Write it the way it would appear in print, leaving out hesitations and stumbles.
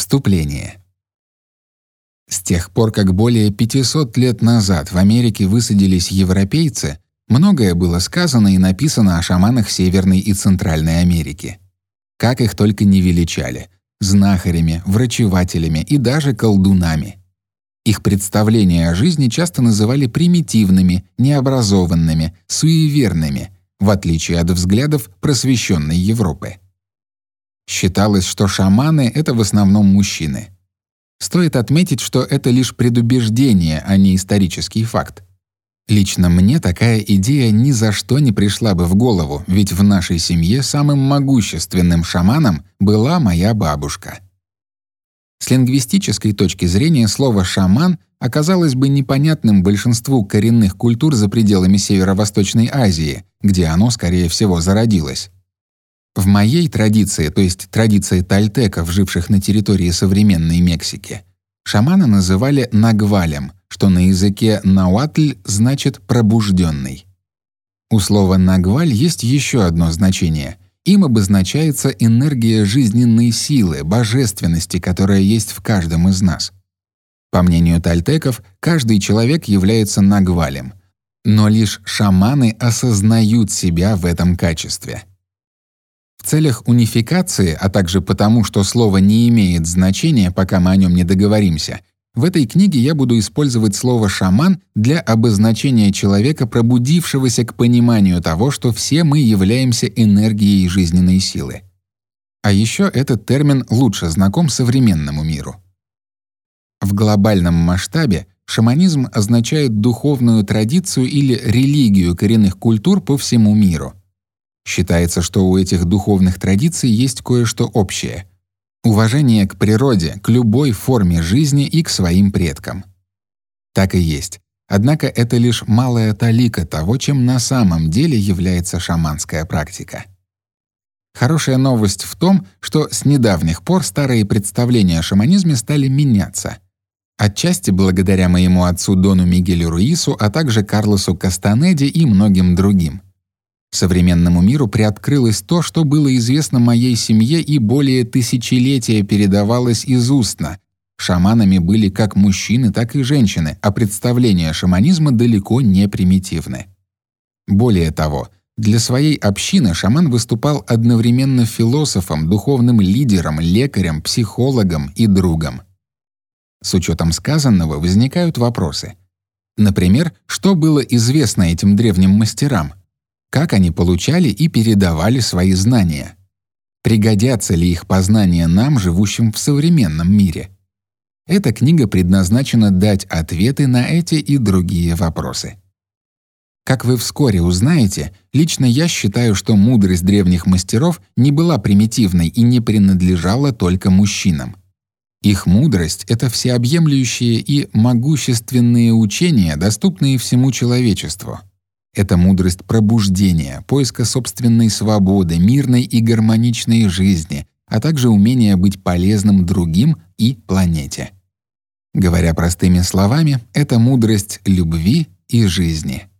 Вступление. С тех пор, как более 500 лет назад в Америке высадились европейцы, многое было сказано и написано о шаманах Северной и Центральной Америки. Как их только не величали — знахарями, врачевателями и даже колдунами. Их представления о жизни часто называли примитивными, необразованными, суеверными, в отличие от взглядов просвещенной Европы. Считалось, что шаманы — это в основном мужчины. Стоит отметить, что это лишь предубеждение, а не исторический факт. Лично мне такая идея ни за что не пришла бы в голову, ведь в нашей семье самым могущественным шаманом была моя бабушка. С лингвистической точки зрения слово «шаман» оказалось бы непонятным большинству коренных культур за пределами Северо-Восточной Азии, где оно, скорее всего, зародилось. В моей традиции, то есть традиции тальтеков, живших на территории современной Мексики, шамана называли нагвалем, что на языке науатль значит «пробужденный». У слова «нагваль» есть еще одно значение. Им обозначается энергия жизненной силы, божественности, которая есть в каждом из нас. По мнению тальтеков, каждый человек является нагвалем, но лишь шаманы осознают себя в этом качестве. В целях унификации, а также потому, что слово не имеет значения, пока мы о нем не договоримся, в этой книге я буду использовать слово «шаман» для обозначения человека, пробудившегося к пониманию того, что все мы являемся энергией жизненной силы. А еще этот термин лучше знаком современному миру. В глобальном масштабе шаманизм означает духовную традицию или религию коренных культур по всему миру. Считается, что у этих духовных традиций есть кое-что общее — уважение к природе, к любой форме жизни и к своим предкам. Так и есть. Однако это лишь малая талика того, чем на самом деле является шаманская практика. Хорошая новость в том, что с недавних пор старые представления о шаманизме стали меняться. Отчасти благодаря моему отцу Дону Мигелю Руису, а также Карлосу Кастанеде и многим другим. Современному миру приоткрылось то, что было известно моей семье и более тысячелетия передавалось из устно. Шаманами были как мужчины, так и женщины, а представления шаманизма далеко не примитивны. Более того, для своей общины шаман выступал одновременно философом, духовным лидером, лекарем, психологом и другом. С учетом сказанного возникают вопросы. Например, что было известно этим древним мастерам? Как они получали и передавали свои знания? Пригодятся ли их познания нам, живущим в современном мире? Эта книга предназначена дать ответы на эти и другие вопросы. Как вы вскоре узнаете, лично я считаю, что мудрость древних мастеров не была примитивной и не принадлежала только мужчинам. Их мудрость — это всеобъемлющие и могущественные учения, доступные всему человечеству. Это мудрость пробуждения, поиска собственной свободы, мирной и гармоничной жизни, а также умение быть полезным другим и планете. Говоря простыми словами, это мудрость любви и жизни.